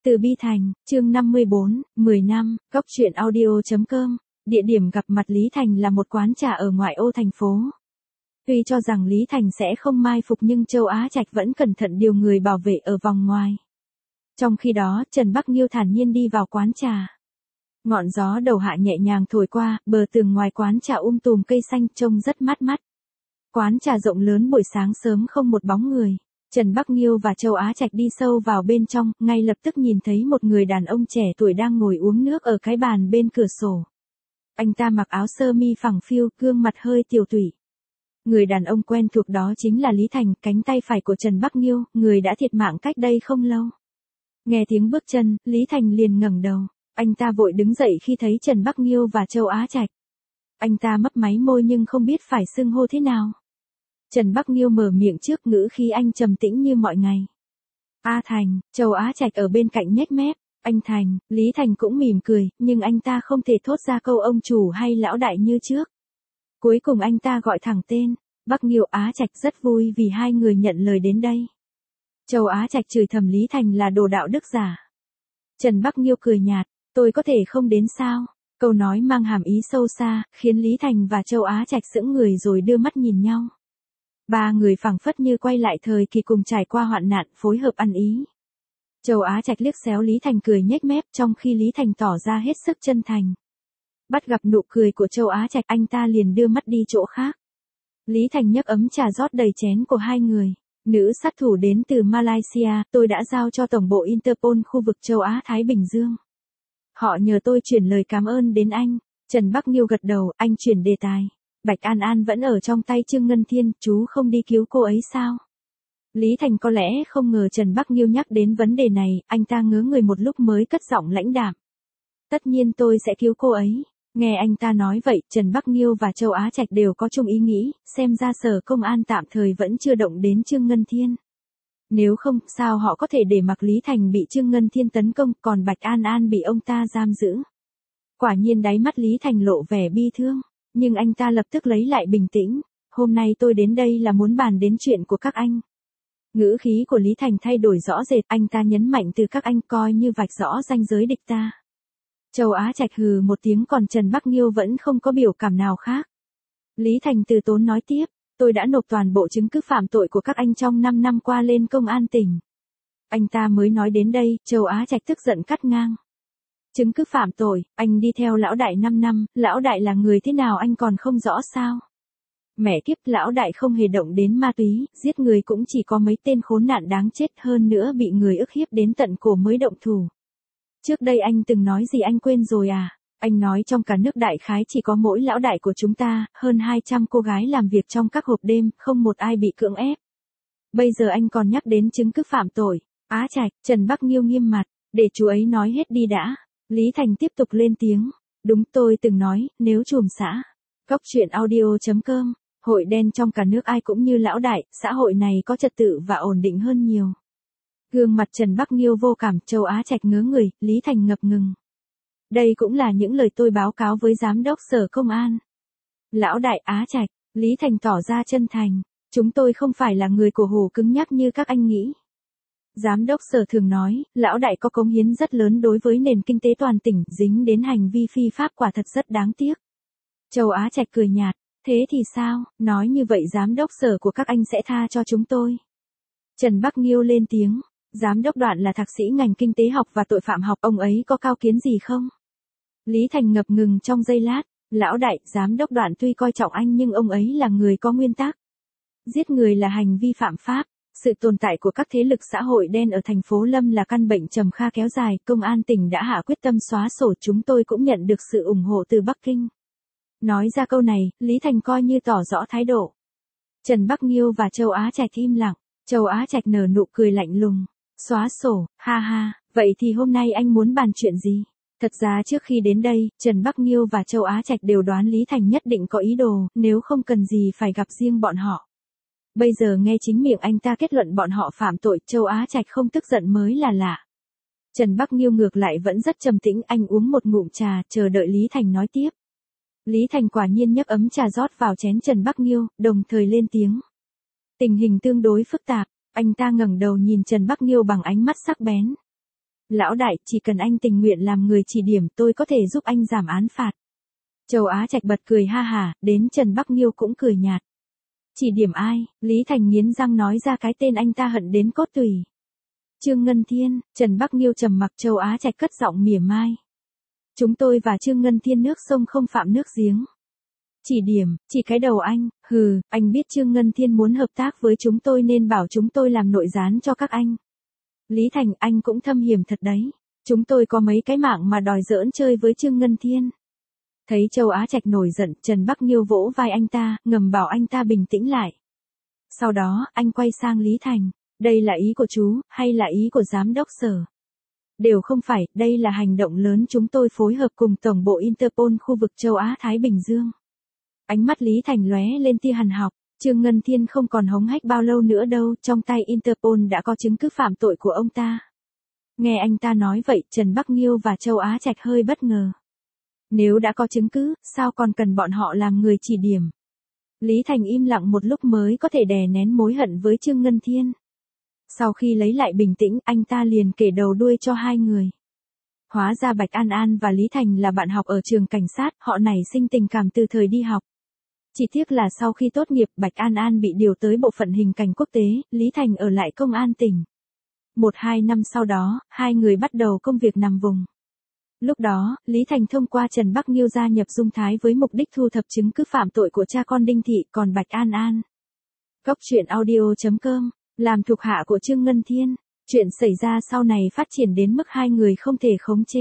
Từ Bi Thành, chương 54, 10 năm, Góc truyện audio.com, địa điểm gặp mặt Lý Thành là một quán trà ở ngoại ô thành phố. Tuy cho rằng Lý Thành sẽ không mai phục nhưng Châu Á Trạch vẫn cẩn thận điều người bảo vệ ở vòng ngoài. Trong khi đó, Trần Bắc Nghiêu thản nhiên đi vào quán trà. Ngọn gió đầu hạ nhẹ nhàng thổi qua, bờ tường ngoài quán trà tùm cây xanh trông rất mát mắt. Quán trà rộng lớn buổi sáng sớm không một bóng người. Trần Bắc Nghiêu và Châu Á Trạch đi sâu vào bên trong, ngay lập tức nhìn thấy một người đàn ông trẻ tuổi đang ngồi uống nước ở cái bàn bên cửa sổ. Anh ta mặc áo sơ mi phẳng phiu, gương mặt hơi tiều tụy. Người đàn ông quen thuộc đó chính là Lý Thành, cánh tay phải của Trần Bắc Nghiêu, người đã thiệt mạng cách đây không lâu. Nghe tiếng bước chân, Lý Thành liền ngẩng đầu. Anh ta vội đứng dậy khi thấy Trần Bắc Nghiêu và Châu Á Trạch. Anh ta mấp máy môi nhưng không biết phải xưng hô thế nào. Trần Bắc Nghiêu mở miệng trước, ngữ khí anh trầm tĩnh như mọi ngày. A Thành, Châu Á Trạch ở bên cạnh nhếch mép. Anh Thành, Lý Thành cũng mỉm cười, nhưng anh ta không thể thốt ra câu ông chủ hay lão đại như trước. Cuối cùng anh ta gọi thẳng tên. Bắc Nghiêu, Á Trạch, rất vui vì hai người nhận lời đến đây. Châu Á Trạch chửi thầm Lý Thành là đồ đạo đức giả. Trần Bắc Nghiêu cười nhạt, tôi có thể không đến sao? Câu nói mang hàm ý sâu xa, khiến Lý Thành và Châu Á Trạch sững người rồi đưa mắt nhìn nhau. Ba người phảng phất như quay lại thời kỳ cùng trải qua hoạn nạn, phối hợp ăn ý. Châu Á Trạch liếc xéo Lý Thành cười nhếch mép, trong khi Lý Thành tỏ ra hết sức chân thành. Bắt gặp nụ cười của Châu Á Trạch, anh ta liền đưa mắt đi chỗ khác. Lý Thành nhấc ấm trà rót đầy chén của hai người. Nữ sát thủ đến từ Malaysia, tôi đã giao cho tổng bộ Interpol khu vực châu Á Thái Bình Dương. Họ nhờ tôi chuyển lời cảm ơn đến anh. Trần Bắc Nghiêu gật đầu, anh chuyển đề tài. Bạch An An vẫn ở trong tay Trương Ngân Thiên, chú không đi cứu cô ấy sao? Lý Thành có lẽ không ngờ Trần Bắc Nghiêu nhắc đến vấn đề này, anh ta ngớ người một lúc mới cất giọng lãnh đạm. Tất nhiên tôi sẽ cứu cô ấy. Nghe anh ta nói vậy, Trần Bắc Nghiêu và Châu Á Trạch đều có chung ý nghĩ, xem ra sở công an tạm thời vẫn chưa động đến Trương Ngân Thiên. Nếu không, sao họ có thể để mặc Lý Thành bị Trương Ngân Thiên tấn công, còn Bạch An An bị ông ta giam giữ? Quả nhiên đáy mắt Lý Thành lộ vẻ bi thương, nhưng anh ta lập tức lấy lại bình tĩnh. Hôm nay tôi đến đây là muốn bàn đến chuyện của các anh. Ngữ khí của Lý Thành thay đổi rõ rệt, anh ta nhấn mạnh từ các anh coi như vạch rõ ranh giới địch ta. Châu Á Trạch hừ một tiếng, còn Trần Bắc Nghiêu vẫn không có biểu cảm nào khác. Lý Thành từ tốn nói tiếp, tôi đã nộp toàn bộ chứng cứ phạm tội của các anh trong 5 năm qua lên công an tỉnh. Anh ta mới nói đến đây, Châu Á Trạch tức giận cắt ngang. Chứng cứ phạm tội, anh đi theo lão đại 5 năm, lão đại là người thế nào anh còn không rõ sao? Mẹ kiếp, lão đại không hề động đến ma túy, giết người cũng chỉ có mấy tên khốn nạn đáng chết, hơn nữa bị người ức hiếp đến tận cổ mới động thủ. Trước đây anh từng nói gì anh quên rồi à? Anh nói trong cả nước đại khái chỉ có mỗi lão đại của chúng ta, hơn 200 cô gái làm việc trong các hộp đêm, không một ai bị cưỡng ép. Bây giờ anh còn nhắc đến chứng cứ phạm tội. Á Trạch, Trần Bắc Nghiêu nghiêm mặt, để chú ấy nói hết đi đã. Lý Thành tiếp tục lên tiếng, đúng, tôi từng nói, nếu trùm xã. Góc truyện audio.com, hội đen trong cả nước ai cũng như lão đại, xã hội này có trật tự và ổn định hơn nhiều. Gương mặt Trần Bắc Nghiêu vô cảm, Châu Á Trạch ngớ người, Lý Thành ngập ngừng. Đây cũng là những lời tôi báo cáo với giám đốc sở công an. Lão đại, Á Trạch, Lý Thành tỏ ra chân thành, chúng tôi không phải là người cổ hủ cứng nhắc như các anh nghĩ. Giám đốc sở thường nói, lão đại có cống hiến rất lớn đối với nền kinh tế toàn tỉnh, dính đến hành vi phi pháp quả thật rất đáng tiếc. Châu Á Trạch cười nhạt, thế thì sao, nói như vậy giám đốc sở của các anh sẽ tha cho chúng tôi. Trần Bắc Nghiêu lên tiếng, giám đốc Đoạn là thạc sĩ ngành kinh tế học và tội phạm học, ông ấy có cao kiến gì không? Lý Thành ngập ngừng trong giây lát, lão đại, giám đốc Đoạn tuy coi trọng anh nhưng ông ấy là người có nguyên tắc. Giết người là hành vi phạm pháp. Sự tồn tại của các thế lực xã hội đen ở thành phố Lâm là căn bệnh trầm kha kéo dài, công an tỉnh đã hạ quyết tâm xóa sổ, chúng tôi cũng nhận được sự ủng hộ từ Bắc Kinh. Nói ra câu này, Lý Thành coi như tỏ rõ thái độ. Trần Bắc Nghiêu và Châu Á Trạch im lặng, Châu Á Trạch nở nụ cười lạnh lùng, xóa sổ, ha ha, vậy thì hôm nay anh muốn bàn chuyện gì? Thật ra trước khi đến đây, Trần Bắc Nghiêu và Châu Á Trạch đều đoán Lý Thành nhất định có ý đồ, nếu không cần gì phải gặp riêng bọn họ. Bây giờ nghe chính miệng anh ta kết luận bọn họ phạm tội, Châu Á Trạch không tức giận mới là lạ. Trần Bắc Nghiêu ngược lại vẫn rất trầm tĩnh, anh uống một ngụm trà, chờ đợi Lý Thành nói tiếp. Lý Thành quả nhiên nhấc ấm trà rót vào chén Trần Bắc Nghiêu, đồng thời lên tiếng. Tình hình tương đối phức tạp, anh ta ngẩng đầu nhìn Trần Bắc Nghiêu bằng ánh mắt sắc bén. Lão đại, chỉ cần anh tình nguyện làm người chỉ điểm tôi có thể giúp anh giảm án phạt. Châu Á Trạch bật cười ha hả, đến Trần Bắc Nghiêu cũng cười nhạt. Chỉ điểm ai? Lý Thành nghiến răng nói ra cái tên anh ta hận đến cốt tủy. Trương Ngân Thiên. Trần Bắc Nghiêu trầm mặc. Châu Á Trạch cất giọng mỉa mai. Chúng tôi và Trương Ngân Thiên nước sông không phạm nước giếng. Chỉ điểm, chỉ cái đầu anh, hừ, anh biết Trương Ngân Thiên muốn hợp tác với chúng tôi nên bảo chúng tôi làm nội gián cho các anh. Lý Thành, anh cũng thâm hiểm thật đấy. Chúng tôi có mấy cái mạng mà đòi giỡn chơi với Trương Ngân Thiên. Thấy Châu Á Trạch nổi giận, Trần Bắc Nghiêu vỗ vai anh ta, ngầm bảo anh ta bình tĩnh lại. Sau đó, anh quay sang Lý Thành. Đây là ý của chú, hay là ý của giám đốc sở? Đều không phải, đây là hành động lớn chúng tôi phối hợp cùng Tổng bộ Interpol khu vực châu Á-Thái Bình Dương. Ánh mắt Lý Thành lóe lên tia hằn học. Trương Ngân Thiên không còn hống hách bao lâu nữa đâu, trong tay Interpol đã có chứng cứ phạm tội của ông ta. Nghe anh ta nói vậy, Trần Bắc Nghiêu và Châu Á Trạch hơi bất ngờ. Nếu đã có chứng cứ, sao còn cần bọn họ làm người chỉ điểm? Lý Thành im lặng một lúc mới có thể đè nén mối hận với Trương Ngân Thiên. Sau khi lấy lại bình tĩnh, anh ta liền kể đầu đuôi cho hai người. Hóa ra Bạch An An và Lý Thành là bạn học ở trường cảnh sát, họ nảy sinh tình cảm từ thời đi học. Chỉ tiếc là sau khi tốt nghiệp, Bạch An An bị điều tới bộ phận hình cảnh quốc tế, Lý Thành ở lại công an tỉnh. 1-2 năm sau đó, hai người bắt đầu công việc nằm vùng. Lúc đó, Lý Thành thông qua Trần Bắc Nghiêu gia nhập Dung Thái với mục đích thu thập chứng cứ phạm tội của cha con Đinh Thị, còn Bạch An An. Góc truyện audio.com, làm thuộc hạ của Trương Ngân Thiên. Chuyện xảy ra sau này phát triển đến mức hai người không thể khống chế.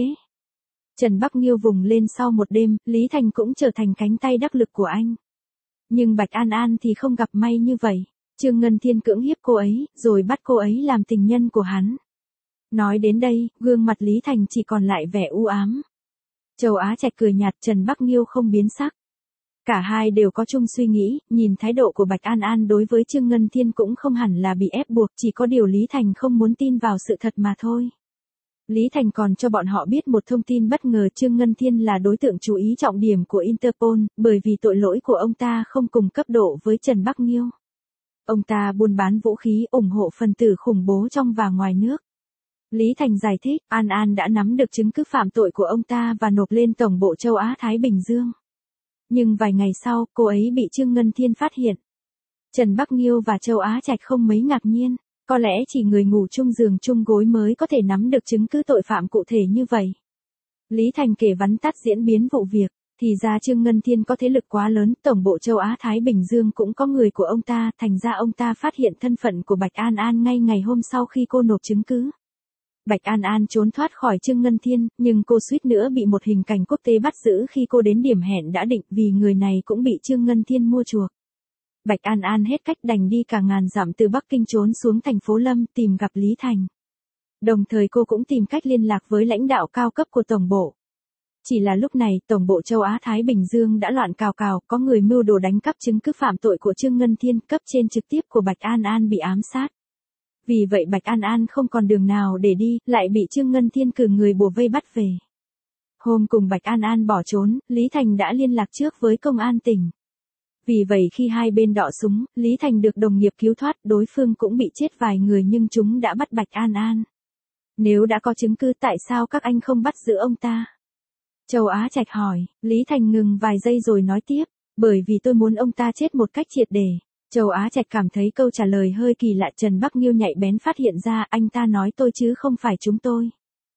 Trần Bắc Nghiêu vùng lên sau một đêm, Lý Thành cũng trở thành cánh tay đắc lực của anh. Nhưng Bạch An An thì không gặp may như vậy. Trương Ngân Thiên cưỡng hiếp cô ấy, rồi bắt cô ấy làm tình nhân của hắn. Nói đến đây, gương mặt Lý Thành chỉ còn lại vẻ u ám. Châu Á Trạch cười nhạt, Trần Bắc Nghiêu không biến sắc. Cả hai đều có chung suy nghĩ, nhìn thái độ của Bạch An An đối với Trương Ngân Thiên cũng không hẳn là bị ép buộc, chỉ có điều Lý Thành không muốn tin vào sự thật mà thôi. Lý Thành còn cho bọn họ biết một thông tin bất ngờ, Trương Ngân Thiên là đối tượng chú ý trọng điểm của Interpol, bởi vì tội lỗi của ông ta không cùng cấp độ với Trần Bắc Nghiêu. Ông ta buôn bán vũ khí, ủng hộ phần tử khủng bố trong và ngoài nước. Lý Thành giải thích, An An đã nắm được chứng cứ phạm tội của ông ta và nộp lên Tổng bộ châu Á-Thái Bình Dương. Nhưng vài ngày sau, cô ấy bị Trương Ngân Thiên phát hiện. Trần Bắc Nghiêu và Châu Á Trạch không mấy ngạc nhiên, có lẽ chỉ người ngủ chung giường chung gối mới có thể nắm được chứng cứ tội phạm cụ thể như vậy. Lý Thành kể vắn tắt diễn biến vụ việc, thì ra Trương Ngân Thiên có thế lực quá lớn, Tổng bộ châu Á-Thái Bình Dương cũng có người của ông ta, thành ra ông ta phát hiện thân phận của Bạch An An ngay ngày hôm sau khi cô nộp chứng cứ. Bạch An An trốn thoát khỏi Trương Ngân Thiên, nhưng cô suýt nữa bị một hình cảnh quốc tế bắt giữ khi cô đến điểm hẹn đã định, vì người này cũng bị Trương Ngân Thiên mua chuộc. Bạch An An hết cách đành đi cả ngàn dặm từ Bắc Kinh trốn xuống thành phố Lâm tìm gặp Lý Thành. Đồng thời cô cũng tìm cách liên lạc với lãnh đạo cao cấp của Tổng bộ. Chỉ là lúc này, Tổng bộ châu Á-Thái Bình Dương đã loạn cào cào, có người mưu đồ đánh cắp chứng cứ phạm tội của Trương Ngân Thiên, cấp trên trực tiếp của Bạch An An bị ám sát. Vì vậy Bạch An An không còn đường nào để đi, lại bị Trương Ngân Thiên cử người bủa vây bắt về. Hôm cùng Bạch An An bỏ trốn, Lý Thành đã liên lạc trước với công an tỉnh. Vì vậy khi hai bên đọ súng, Lý Thành được đồng nghiệp cứu thoát, đối phương cũng bị chết vài người nhưng chúng đã bắt Bạch An An. Nếu đã có chứng cứ tại sao các anh không bắt giữ ông ta? Châu Á Trạch hỏi, Lý Thành ngừng vài giây rồi nói tiếp, bởi vì tôi muốn ông ta chết một cách triệt để. Châu Á Trạch cảm thấy câu trả lời hơi kỳ lạ, Trần Bắc Nghiêu nhạy bén phát hiện ra, anh ta nói tôi chứ không phải chúng tôi.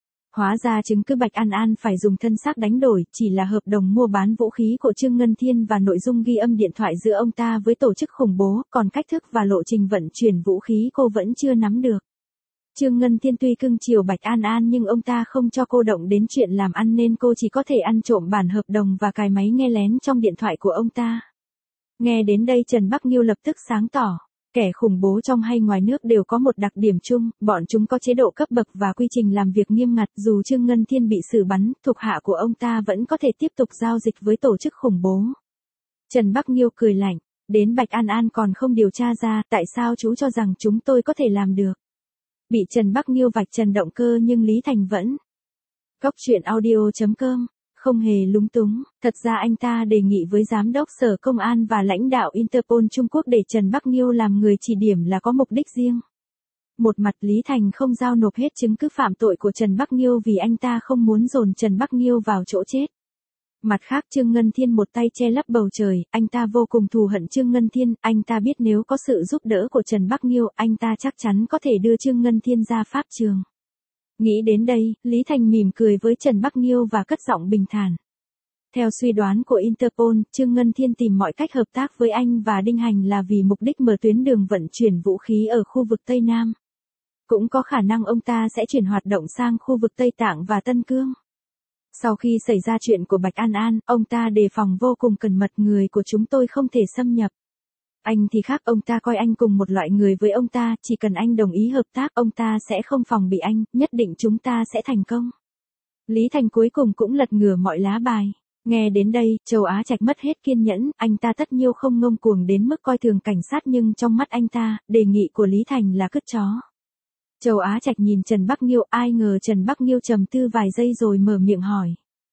Hóa ra chứng cứ Bạch An An phải dùng thân xác đánh đổi, chỉ là hợp đồng mua bán vũ khí của Trương Ngân Thiên và nội dung ghi âm điện thoại giữa ông ta với tổ chức khủng bố, còn cách thức và lộ trình vận chuyển vũ khí cô vẫn chưa nắm được. Trương Ngân Thiên tuy cưng chiều Bạch An An nhưng ông ta không cho cô động đến chuyện làm ăn nên cô chỉ có thể ăn trộm bản hợp đồng và cài máy nghe lén trong điện thoại của ông ta. Nghe đến đây Trần Bắc Nghiêu lập tức sáng tỏ. Kẻ khủng bố trong hay ngoài nước đều có một đặc điểm chung, bọn chúng có chế độ cấp bậc và quy trình làm việc nghiêm ngặt, dù Trương Ngân Thiên bị xử bắn, thuộc hạ của ông ta vẫn có thể tiếp tục giao dịch với tổ chức khủng bố. Trần Bắc Nghiêu cười lạnh, đến Bạch An An còn không điều tra ra, tại sao chú cho rằng chúng tôi có thể làm được? Bị Trần Bắc Nghiêu vạch trần động cơ nhưng Lý Thành vẫn. Góc truyện audio.com, không hề lúng túng, thật ra anh ta đề nghị với giám đốc sở công an và lãnh đạo Interpol Trung Quốc để Trần Bắc Nghiêu làm người chỉ điểm là có mục đích riêng. Một mặt Lý Thành không giao nộp hết chứng cứ phạm tội của Trần Bắc Nghiêu vì anh ta không muốn dồn Trần Bắc Nghiêu vào chỗ chết. Mặt khác Trương Ngân Thiên một tay che lấp bầu trời, anh ta vô cùng thù hận Trương Ngân Thiên, anh ta biết nếu có sự giúp đỡ của Trần Bắc Nghiêu, anh ta chắc chắn có thể đưa Trương Ngân Thiên ra pháp trường. Nghĩ đến đây, Lý Thành mỉm cười với Trần Bắc Nghiêu và cất giọng bình thản. Theo suy đoán của Interpol, Trương Ngân Thiên tìm mọi cách hợp tác với anh và Đinh Hành là vì mục đích mở tuyến đường vận chuyển vũ khí ở khu vực Tây Nam. Cũng có khả năng ông ta sẽ chuyển hoạt động sang khu vực Tây Tạng và Tân Cương. Sau khi xảy ra chuyện của Bạch An An, ông ta đề phòng vô cùng cẩn mật, người của chúng tôi không thể xâm nhập. Anh thì khác, ông ta coi anh cùng một loại người với ông ta, chỉ cần anh đồng ý hợp tác, ông ta sẽ không phòng bị anh, nhất định chúng ta sẽ thành công. Lý Thành cuối cùng cũng lật ngửa mọi lá bài. Nghe đến đây, Châu Á Trạch mất hết kiên nhẫn, anh ta tất nhiêu không ngông cuồng đến mức coi thường cảnh sát, nhưng trong mắt anh ta, đề nghị của Lý Thành là cứt chó. Châu Á Trạch nhìn Trần Bắc Nghiêu, ai ngờ Trần Bắc Nghiêu trầm tư vài giây rồi mở miệng hỏi.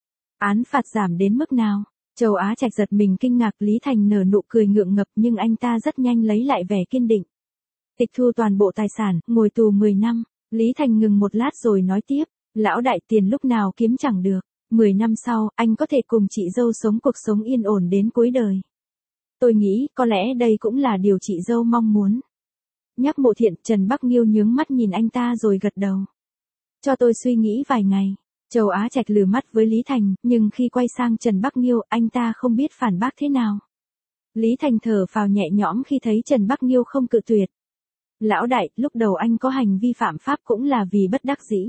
Án phạt giảm đến mức nào? Châu Á Trạch giật mình kinh ngạc, Lý Thành nở nụ cười ngượng ngập nhưng anh ta rất nhanh lấy lại vẻ kiên định. Tịch thu toàn bộ tài sản, ngồi tù 10 năm. Lý Thành ngừng một lát rồi nói tiếp, lão đại, tiền lúc nào kiếm chẳng được. 10 năm sau, anh có thể cùng chị dâu sống cuộc sống yên ổn đến cuối đời. Tôi nghĩ, có lẽ đây cũng là điều chị dâu mong muốn. Nhắc Mộ Thiện, Trần Bắc Nghiêu nhướng mắt nhìn anh ta rồi gật đầu. Cho tôi suy nghĩ vài ngày. Châu Á Trạch lừ mắt với Lý Thành, nhưng khi quay sang Trần Bắc Nghiêu, anh ta không biết phản bác thế nào. Lý Thành thở phào nhẹ nhõm khi thấy Trần Bắc Nghiêu không cự tuyệt. Lão đại, lúc đầu anh có hành vi phạm pháp cũng là vì bất đắc dĩ.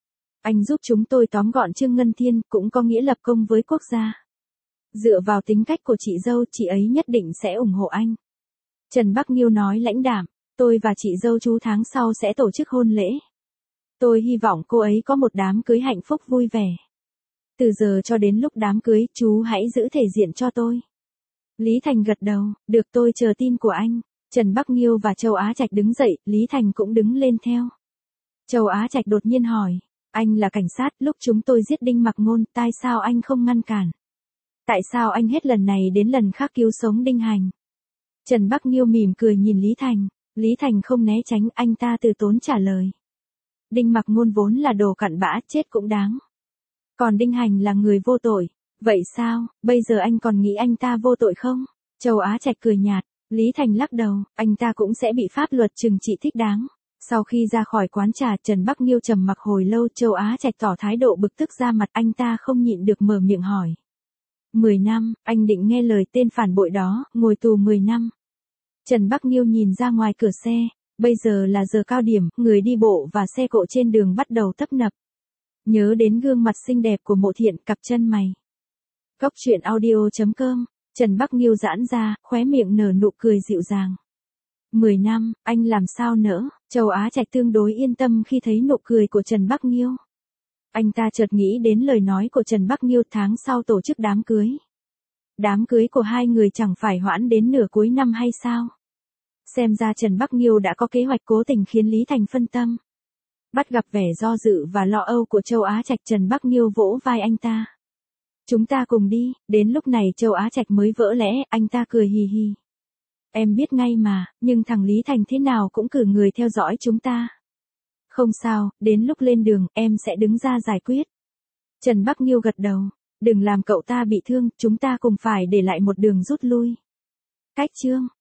Anh giúp chúng tôi tóm gọn Trương Ngân Thiên, cũng có nghĩa lập công với quốc gia. Dựa vào tính cách của chị dâu, chị ấy nhất định sẽ ủng hộ anh. Trần Bắc Nghiêu nói lãnh đạm, tôi và chị dâu chú tháng sau sẽ tổ chức hôn lễ. Tôi hy vọng cô ấy có một đám cưới hạnh phúc vui vẻ. Từ giờ cho đến lúc đám cưới, chú hãy giữ thể diện cho tôi. Lý Thành gật đầu, được, tôi chờ tin của anh. Trần Bắc Nghiêu và Châu Á Trạch đứng dậy, Lý Thành cũng đứng lên theo. Châu Á Trạch đột nhiên hỏi, anh là cảnh sát, lúc chúng tôi giết Đinh Mặc Ngôn, tại sao anh không ngăn cản? Tại sao anh hết lần này đến lần khác cứu sống Đinh Hành? Trần Bắc Nghiêu mỉm cười nhìn Lý Thành. Lý Thành không né tránh, anh ta từ tốn trả lời. Đinh Mặc Ngôn vốn là đồ cặn bã, chết cũng đáng. Còn Đinh Hành là người vô tội. Vậy sao, bây giờ anh còn nghĩ anh ta vô tội không? Châu Á Trạch cười nhạt. Lý Thành lắc đầu, anh ta cũng sẽ bị pháp luật trừng trị thích đáng. Sau khi ra khỏi quán trà, Trần Bắc Nghiêu trầm mặc hồi lâu, Châu Á Trạch tỏ thái độ bực tức ra mặt, anh ta không nhịn được mở miệng hỏi. 10 năm, anh định nghe lời tên phản bội đó, ngồi tù 10 năm. Trần Bắc Nghiêu nhìn ra ngoài cửa xe, bây giờ là giờ cao điểm, người đi bộ và xe cộ trên đường bắt đầu tấp nập. Nhớ đến gương mặt xinh đẹp của Mộ Thiện, cặp chân mày. Cốc truyện audio.com, Trần Bắc Nghiêu giãn ra, khóe miệng nở nụ cười dịu dàng. 10 năm, anh làm sao nỡ? Châu Á Trạch tương đối yên tâm khi thấy nụ cười của Trần Bắc Nghiêu. Anh ta chợt nghĩ đến lời nói của Trần Bắc Nghiêu tháng sau tổ chức đám cưới. Đám cưới của hai người chẳng phải hoãn đến nửa cuối năm hay sao? Xem ra Trần Bắc Nghiêu đã có kế hoạch cố tình khiến Lý Thành phân tâm. Bắt gặp vẻ do dự và lo âu của Châu Á Trạch, Trần Bắc Nghiêu vỗ vai anh ta. Chúng ta cùng đi, đến lúc này Châu Á Trạch mới vỡ lẽ, anh ta cười hì hì. Em biết ngay mà, nhưng thằng Lý Thành thế nào cũng cử người theo dõi chúng ta. Không sao, đến lúc lên đường, em sẽ đứng ra giải quyết. Trần Bắc Nghiêu gật đầu, đừng làm cậu ta bị thương, chúng ta cùng phải để lại một đường rút lui. Cách chương.